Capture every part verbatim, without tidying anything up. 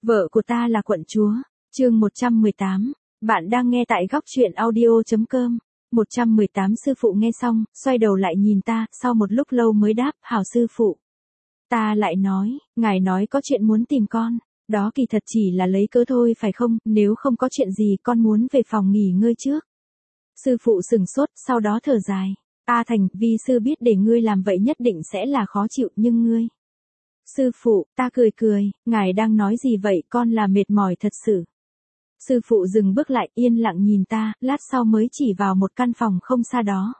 Vợ của ta là quận chúa. Chương một trăm mười tám. Bạn đang nghe tại góc truyện audio chấm com. một trăm mười tám Sư phụ nghe xong, xoay đầu lại nhìn ta, sau một lúc lâu mới đáp, hảo sư phụ. Ta lại nói, ngài nói có chuyện muốn tìm con, đó kỳ thật chỉ là lấy cớ thôi phải không, nếu không có chuyện gì con muốn về phòng nghỉ ngơi trước. Sư phụ sừng sốt, sau đó thở dài. A Thành, vi sư biết để ngươi làm vậy nhất định sẽ là khó chịu, nhưng ngươi... Sư phụ, ta cười cười, ngài đang nói gì vậy, con là mệt mỏi thật sự. Sư phụ dừng bước lại, yên lặng nhìn ta, lát sau mới chỉ vào một căn phòng không xa đó.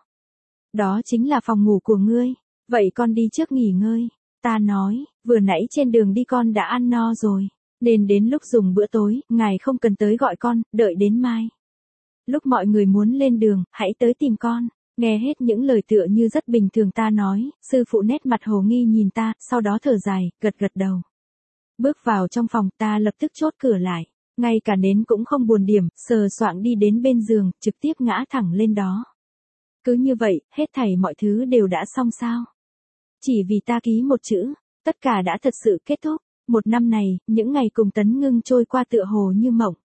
Đó chính là phòng ngủ của ngươi, vậy con đi trước nghỉ ngơi. Ta nói, vừa nãy trên đường đi con đã ăn no rồi, nên đến lúc dùng bữa tối, ngài không cần tới gọi con, đợi đến mai. Lúc mọi người muốn lên đường, hãy tới tìm con. Nghe hết những lời tựa như rất bình thường ta nói, sư phụ nét mặt hồ nghi nhìn ta, sau đó thở dài, gật gật đầu. Bước vào trong phòng, ta lập tức chốt cửa lại, ngay cả nến cũng không buồn điểm, sờ soạng đi đến bên giường, trực tiếp ngã thẳng lên đó. Cứ như vậy, hết thảy mọi thứ đều đã xong sao? Chỉ vì ta ký một chữ, tất cả đã thật sự kết thúc. Một năm này, những ngày cùng Tấn Ngưng trôi qua tựa hồ như mộng.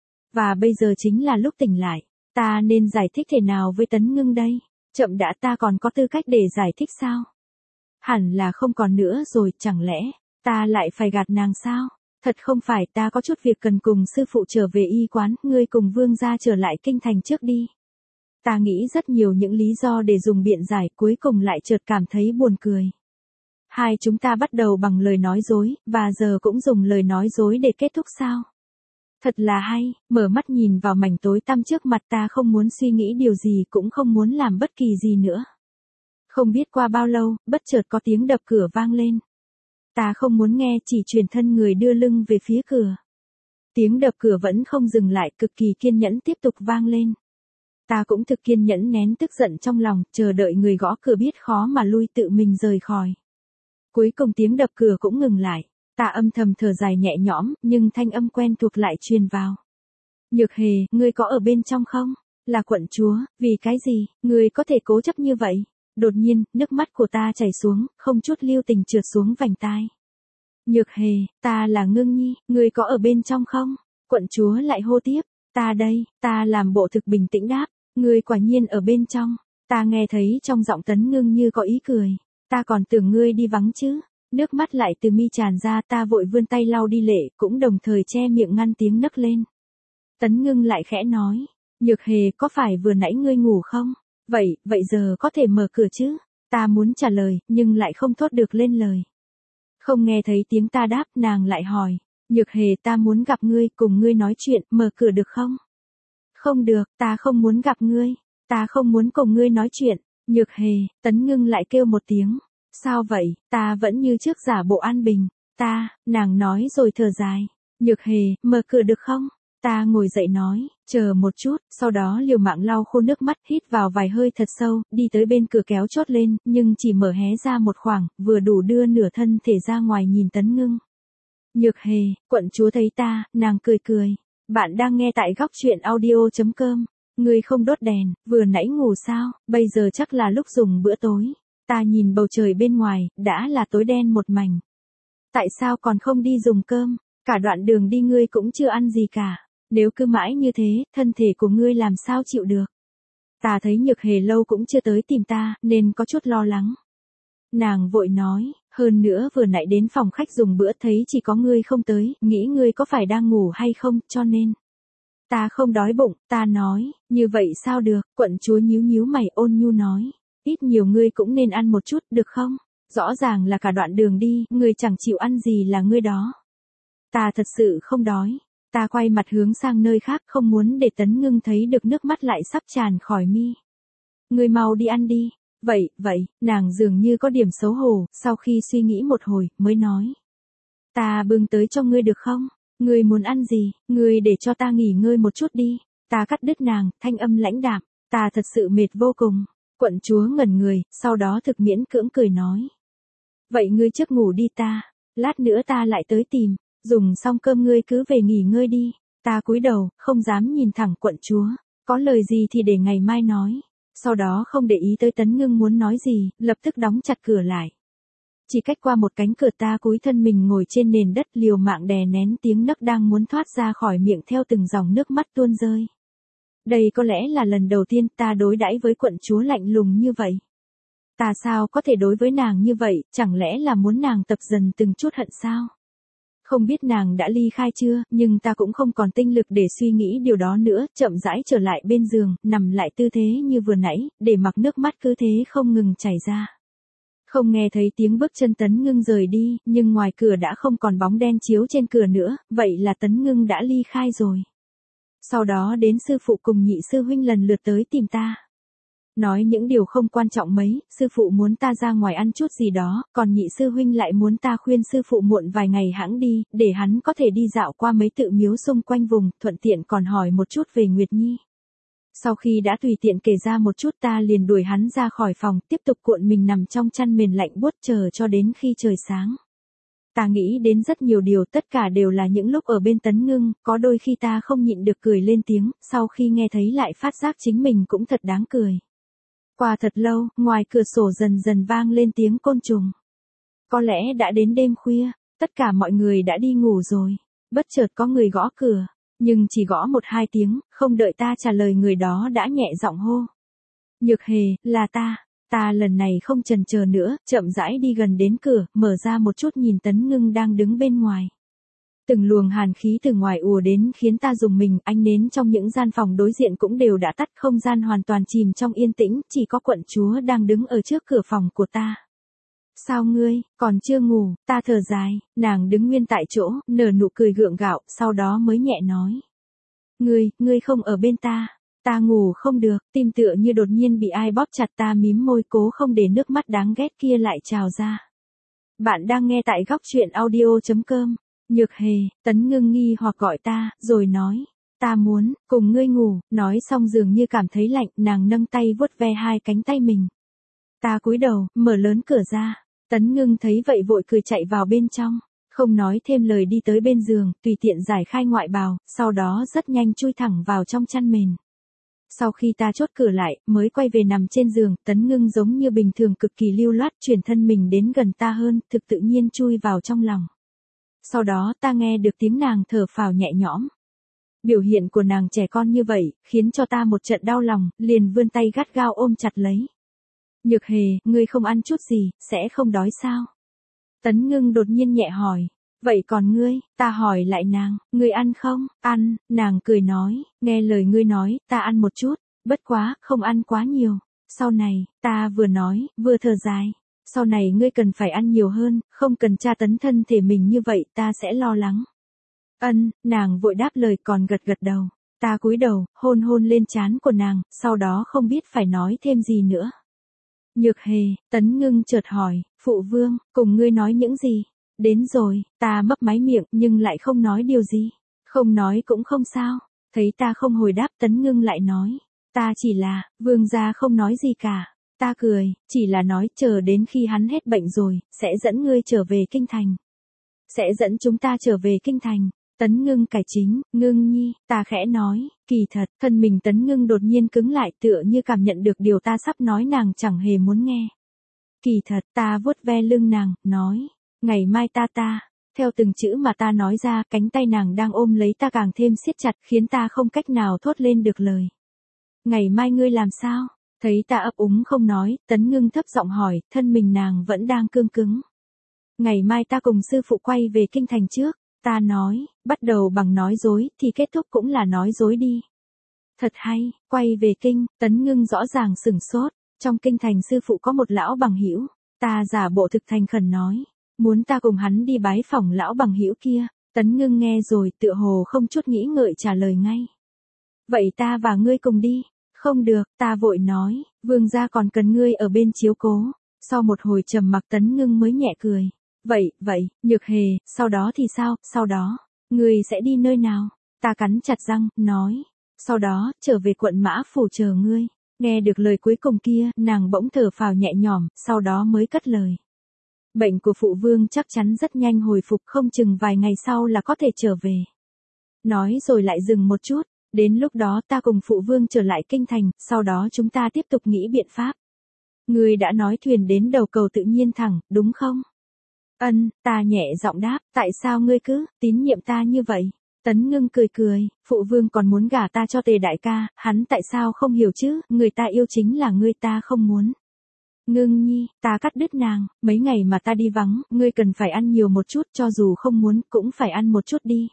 Và bây giờ chính là lúc tỉnh lại. Ta nên giải thích thế nào với Tấn Ngưng đây? Chậm đã, ta còn có tư cách để giải thích sao? Hẳn là không còn nữa rồi, chẳng lẽ ta lại phải gạt nàng sao? Thật không phải, ta có chút việc cần cùng sư phụ trở về y quán, ngươi cùng vương gia trở lại kinh thành trước đi. Ta nghĩ rất nhiều những lý do để dùng biện giải, cuối cùng lại chợt cảm thấy buồn cười. Hai chúng ta bắt đầu bằng lời nói dối, và giờ cũng dùng lời nói dối để kết thúc sao? Thật là hay, mở mắt nhìn vào mảnh tối tăm trước mặt, ta không muốn suy nghĩ điều gì, cũng không muốn làm bất kỳ gì nữa. Không biết qua bao lâu, bất chợt có tiếng đập cửa vang lên. Ta không muốn nghe, chỉ chuyển thân người đưa lưng về phía cửa. Tiếng đập cửa vẫn không dừng lại, cực kỳ kiên nhẫn tiếp tục vang lên. Ta cũng thực kiên nhẫn nén tức giận trong lòng, chờ đợi người gõ cửa biết khó mà lui tự mình rời khỏi. Cuối cùng tiếng đập cửa cũng ngừng lại. Ta âm thầm thở dài nhẹ nhõm, nhưng thanh âm quen thuộc lại truyền vào. Nhược Hề, ngươi có ở bên trong không? Là quận chúa, vì cái gì, ngươi có thể cố chấp như vậy? Đột nhiên, nước mắt của ta chảy xuống, không chút lưu tình trượt xuống vành tai. Nhược Hề, ta là Ngưng Nhi, ngươi có ở bên trong không? Quận chúa lại hô tiếp, ta đây, ta làm bộ thực bình tĩnh đáp, ngươi quả nhiên ở bên trong. Ta nghe thấy trong giọng Tấn Ngưng như có ý cười, ta còn tưởng ngươi đi vắng chứ. Nước mắt lại từ mi tràn ra, ta vội vươn tay lau đi lệ, cũng đồng thời che miệng ngăn tiếng nấc lên. Tấn Ngưng lại khẽ nói, Nhược Hề, có phải vừa nãy ngươi ngủ không? Vậy, vậy giờ có thể mở cửa chứ? Ta muốn trả lời, nhưng lại không thốt được lên lời. Không nghe thấy tiếng ta đáp, nàng lại hỏi, Nhược Hề, ta muốn gặp ngươi, cùng ngươi nói chuyện, mở cửa được không? Không được, ta không muốn gặp ngươi, ta không muốn cùng ngươi nói chuyện. Nhược Hề, Tấn Ngưng lại kêu một tiếng. Sao vậy, ta vẫn như trước giả bộ an bình. Ta, nàng nói rồi thở dài. Nhược Hề, mở cửa được không? Ta ngồi dậy nói, chờ một chút, sau đó liều mạng lau khô nước mắt, hít vào vài hơi thật sâu, đi tới bên cửa kéo chốt lên, nhưng chỉ mở hé ra một khoảng, vừa đủ đưa nửa thân thể ra ngoài nhìn Tấn Ngưng. Nhược Hề, quận chúa thấy ta, nàng cười cười. Bạn đang nghe tại góc truyện audio chấm com. Ngươi không đốt đèn, vừa nãy ngủ sao, bây giờ chắc là lúc dùng bữa tối. Ta nhìn bầu trời bên ngoài, đã là tối đen một mảnh. Tại sao còn không đi dùng cơm? Cả đoạn đường đi ngươi cũng chưa ăn gì cả. Nếu cứ mãi như thế, thân thể của ngươi làm sao chịu được? Ta thấy Nhược Hề lâu cũng chưa tới tìm ta, nên có chút lo lắng. Nàng vội nói, hơn nữa vừa nãy đến phòng khách dùng bữa thấy chỉ có ngươi không tới, nghĩ ngươi có phải đang ngủ hay không, cho nên. Ta không đói bụng, ta nói, như vậy sao được, quận chúa nhíu nhíu mày ôn nhu nói. Ít nhiều ngươi cũng nên ăn một chút, được không? Rõ ràng là cả đoạn đường đi, ngươi chẳng chịu ăn gì là ngươi đó. Ta thật sự không đói. Ta quay mặt hướng sang nơi khác, không muốn để Tấn Ngưng thấy được nước mắt lại sắp tràn khỏi mi. Ngươi mau đi ăn đi. Vậy, vậy, nàng dường như có điểm xấu hổ, sau khi suy nghĩ một hồi, mới nói. Ta bưng tới cho ngươi được không? Ngươi muốn ăn gì, ngươi để cho ta nghỉ ngơi một chút đi. Ta cắt đứt nàng, thanh âm lãnh đạm, ta thật sự mệt vô cùng. Quận chúa ngẩn người, sau đó thực miễn cưỡng cười nói. Vậy ngươi trước ngủ đi ta, lát nữa ta lại tới tìm, dùng xong cơm ngươi cứ về nghỉ ngơi đi. Ta cúi đầu, không dám nhìn thẳng quận chúa, có lời gì thì để ngày mai nói. Sau đó không để ý tới Tấn Ngưng muốn nói gì, lập tức đóng chặt cửa lại. Chỉ cách qua một cánh cửa ta cúi thân mình ngồi trên nền đất liều mạng đè nén tiếng nấc đang muốn thoát ra khỏi miệng theo từng dòng nước mắt tuôn rơi. Đây có lẽ là lần đầu tiên ta đối đãi với quận chúa lạnh lùng như vậy. Ta sao có thể đối với nàng như vậy, chẳng lẽ là muốn nàng tập dần từng chút hận sao? Không biết nàng đã ly khai chưa, nhưng ta cũng không còn tinh lực để suy nghĩ điều đó nữa, chậm rãi trở lại bên giường, nằm lại tư thế như vừa nãy, để mặc nước mắt cứ thế không ngừng chảy ra. Không nghe thấy tiếng bước chân Tấn Ngưng rời đi, nhưng ngoài cửa đã không còn bóng đen chiếu trên cửa nữa, vậy là Tấn Ngưng đã ly khai rồi. Sau đó đến sư phụ cùng nhị sư huynh lần lượt tới tìm ta. Nói những điều không quan trọng mấy, sư phụ muốn ta ra ngoài ăn chút gì đó, còn nhị sư huynh lại muốn ta khuyên sư phụ muộn vài ngày hãng đi, để hắn có thể đi dạo qua mấy tự miếu xung quanh vùng, thuận tiện còn hỏi một chút về Nguyệt Nhi. Sau khi đã tùy tiện kể ra một chút ta liền đuổi hắn ra khỏi phòng, tiếp tục cuộn mình nằm trong chăn mền lạnh buốt chờ cho đến khi trời sáng. Ta nghĩ đến rất nhiều điều, tất cả đều là những lúc ở bên Tấn Ngưng, có đôi khi ta không nhịn được cười lên tiếng, sau khi nghe thấy lại phát giác chính mình cũng thật đáng cười. Qua thật lâu, ngoài cửa sổ dần dần vang lên tiếng côn trùng. Có lẽ đã đến đêm khuya, tất cả mọi người đã đi ngủ rồi. Bất chợt có người gõ cửa, nhưng chỉ gõ một hai tiếng, không đợi ta trả lời người đó đã nhẹ giọng hô. Nhược Hề, là ta. Ta lần này không chần chờ nữa, chậm rãi đi gần đến cửa, mở ra một chút nhìn Tấn Ngưng đang đứng bên ngoài. Từng luồng hàn khí từ ngoài ùa đến khiến ta rùng mình, ánh nến trong những gian phòng đối diện cũng đều đã tắt, không gian hoàn toàn chìm trong yên tĩnh, chỉ có quận chúa đang đứng ở trước cửa phòng của ta. Sao ngươi, còn chưa ngủ? Ta thở dài, nàng đứng nguyên tại chỗ, nở nụ cười gượng gạo, sau đó mới nhẹ nói. Ngươi, ngươi không ở bên ta. Ta ngủ không được, tim tựa như đột nhiên bị ai bóp chặt, ta mím môi cố không để nước mắt đáng ghét kia lại trào ra. Bạn đang nghe tại góc truyện audio chấm com. Nhược Hề, Tấn Ngưng nghi hoặc gọi ta, rồi nói. Ta muốn, cùng ngươi ngủ, nói xong dường như cảm thấy lạnh, nàng nâng tay vuốt ve hai cánh tay mình. Ta cúi đầu, mở lớn cửa ra. Tấn Ngưng thấy vậy vội cười chạy vào bên trong. Không nói thêm lời đi tới bên giường, tùy tiện giải khai ngoại bào, sau đó rất nhanh chui thẳng vào trong chăn mền. Sau khi ta chốt cửa lại, mới quay về nằm trên giường, Tấn Ngưng giống như bình thường cực kỳ lưu loát chuyển thân mình đến gần ta hơn, thực tự nhiên chui vào trong lòng. Sau đó ta nghe được tiếng nàng thở phào nhẹ nhõm. Biểu hiện của nàng trẻ con như vậy, khiến cho ta một trận đau lòng, liền vươn tay gắt gao ôm chặt lấy. Nhược Hề, ngươi không ăn chút gì, sẽ không đói sao? Tấn Ngưng đột nhiên nhẹ hỏi. Vậy còn ngươi, ta hỏi lại nàng, ngươi ăn không? Ăn, nàng cười nói, nghe lời ngươi nói, ta ăn một chút, bất quá, không ăn quá nhiều. Sau này, ta vừa nói, vừa thở dài. Sau này ngươi cần phải ăn nhiều hơn, không cần tra tấn thân thể mình như vậy, ta sẽ lo lắng. Ân, nàng vội đáp lời còn gật gật đầu. Ta cúi đầu, hôn hôn lên trán của nàng, sau đó không biết phải nói thêm gì nữa. Nhược Hề, Tấn Ngưng chợt hỏi, phụ vương, cùng ngươi nói những gì? Đến rồi, ta mấp máy miệng, nhưng lại không nói điều gì. Không nói cũng không sao. Thấy ta không hồi đáp, Tấn Ngưng lại nói. Ta chỉ là, vương gia không nói gì cả. Ta cười, chỉ là nói chờ đến khi hắn hết bệnh rồi, sẽ dẫn ngươi trở về kinh thành. Sẽ dẫn chúng ta trở về kinh thành. Tấn Ngưng cải chính, Ngưng nhi, ta khẽ nói, kỳ thật, thân mình Tấn Ngưng đột nhiên cứng lại tựa như cảm nhận được điều ta sắp nói nàng chẳng hề muốn nghe. Kỳ thật, ta vuốt ve lưng nàng, nói, ngày mai ta ta, theo từng chữ mà ta nói ra, cánh tay nàng đang ôm lấy ta càng thêm siết chặt khiến ta không cách nào thốt lên được lời. Ngày mai ngươi làm sao? Thấy ta ấp úng không nói, Tấn Ngưng thấp giọng hỏi, thân mình nàng vẫn đang cương cứng. Ngày mai ta cùng sư phụ quay về kinh thành trước. Ta nói, bắt đầu bằng nói dối, thì kết thúc cũng là nói dối đi. Thật hay, quay về kinh, Tấn Ngưng rõ ràng sửng sốt, trong kinh thành sư phụ có một lão bằng hữu, ta giả bộ thực thành khẩn nói, muốn ta cùng hắn đi bái phỏng lão bằng hữu kia, Tấn Ngưng nghe rồi tựa hồ không chút nghĩ ngợi trả lời ngay. Vậy ta và ngươi cùng đi, không được, ta vội nói, vương gia còn cần ngươi ở bên chiếu cố, sau một hồi trầm mặc Tấn Ngưng mới nhẹ cười. Vậy, vậy, Nhược Hề, sau đó thì sao, sau đó, ngươi sẽ đi nơi nào? Ta cắn chặt răng, nói, sau đó, trở về quận Mã Phủ chờ ngươi. Nghe được lời cuối cùng kia, nàng bỗng thở phào nhẹ nhõm, sau đó mới cất lời. Bệnh của phụ vương chắc chắn rất nhanh hồi phục, không chừng vài ngày sau là có thể trở về. Nói rồi lại dừng một chút, đến lúc đó ta cùng phụ vương trở lại kinh thành, sau đó chúng ta tiếp tục nghĩ biện pháp. Ngươi đã nói thuyền đến đầu cầu tự nhiên thẳng, đúng không? Ân, ta nhẹ giọng đáp, tại sao ngươi cứ tín nhiệm ta như vậy? Tấn Ngưng cười cười, phụ vương còn muốn gả ta cho Tề đại ca, hắn tại sao không hiểu chứ, người ta yêu chính là ngươi, ta không muốn. Ngưng nhi, ta cắt đứt nàng, mấy ngày mà ta đi vắng, ngươi cần phải ăn nhiều một chút, cho dù không muốn, cũng phải ăn một chút đi.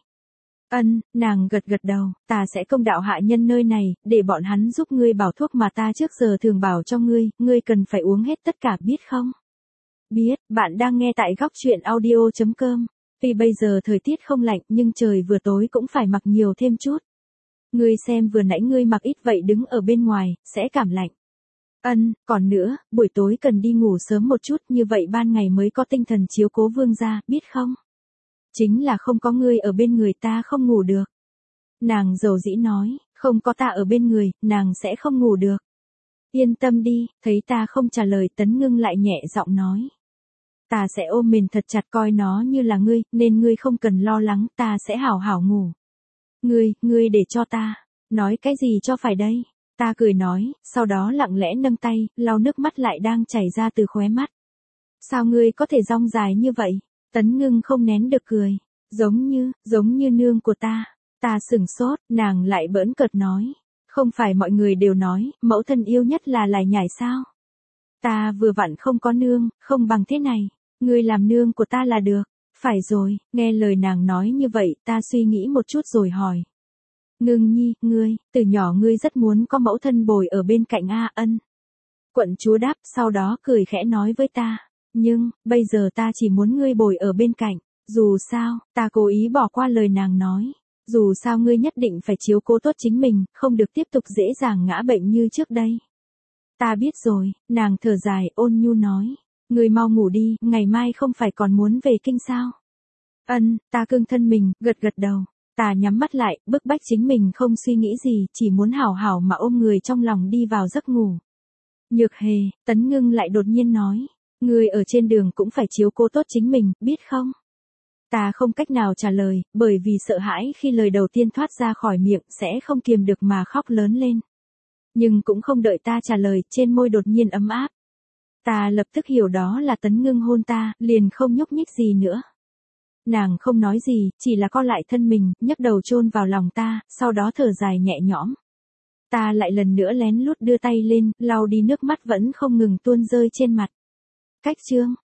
Ân, nàng gật gật đầu, ta sẽ công đạo hạ nhân nơi này, để bọn hắn giúp ngươi bảo thuốc mà ta trước giờ thường bảo cho ngươi, ngươi cần phải uống hết tất cả, biết không? Biết, bạn đang nghe tại góc truyện audio chấm com. Vì bây giờ thời tiết không lạnh nhưng trời vừa tối cũng phải mặc nhiều thêm chút. Ngươi xem vừa nãy ngươi mặc ít vậy đứng ở bên ngoài, sẽ cảm lạnh. Ân, còn nữa, buổi tối cần đi ngủ sớm một chút, như vậy ban ngày mới có tinh thần chiếu cố vương gia, biết không? Chính là không có ngươi ở bên người ta không ngủ được. Nàng dầu dĩ nói, không có ta ở bên người, nàng sẽ không ngủ được. Yên tâm đi, thấy ta không trả lời, Tấn Ngưng lại nhẹ giọng nói. Ta sẽ ôm mình thật chặt, coi nó như là ngươi, nên ngươi không cần lo lắng, ta sẽ hảo hảo ngủ. Ngươi, ngươi để cho ta, nói cái gì cho phải đây? Ta cười nói, sau đó lặng lẽ nâng tay, lau nước mắt lại đang chảy ra từ khóe mắt. Sao ngươi có thể dong dài như vậy? Tấn Ngưng không nén được cười. Giống như, giống như nương của ta. Ta sửng sốt, nàng lại bỡn cợt nói. Không phải mọi người đều nói, mẫu thân yêu nhất là lải nhải sao? Ta vừa vặn không có nương, không bằng thế này. Ngươi làm nương của ta là được. Phải rồi, nghe lời nàng nói như vậy, ta suy nghĩ một chút rồi hỏi. Ngưng nhi, ngươi, từ nhỏ ngươi rất muốn có mẫu thân bồi ở bên cạnh A Ân. Quận chúa đáp, sau đó cười khẽ nói với ta. Nhưng, bây giờ ta chỉ muốn ngươi bồi ở bên cạnh. Dù sao, ta cố ý bỏ qua lời nàng nói. Dù sao ngươi nhất định phải chiếu cố tốt chính mình, không được tiếp tục dễ dàng ngã bệnh như trước đây. Ta biết rồi, nàng thở dài, ôn nhu nói. Ngươi mau ngủ đi, ngày mai không phải còn muốn về kinh sao? Ân, ta cương thân mình, gật gật đầu. Ta nhắm mắt lại, bức bách chính mình không suy nghĩ gì, chỉ muốn hảo hảo mà ôm người trong lòng đi vào giấc ngủ. Nhược Hề, Tấn Ngưng lại đột nhiên nói. Ngươi ở trên đường cũng phải chiếu cố tốt chính mình, biết không? Ta không cách nào trả lời, bởi vì sợ hãi khi lời đầu tiên thoát ra khỏi miệng sẽ không kiềm được mà khóc lớn lên. Nhưng cũng không đợi ta trả lời, trên môi đột nhiên ấm áp. Ta lập tức hiểu đó là Tấn Ngưng hôn ta, liền không nhúc nhích gì nữa. Nàng không nói gì, chỉ là co lại thân mình, nhấc đầu chôn vào lòng ta, sau đó thở dài nhẹ nhõm. Ta lại lần nữa lén lút đưa tay lên, lau đi nước mắt vẫn không ngừng tuôn rơi trên mặt. Cách chương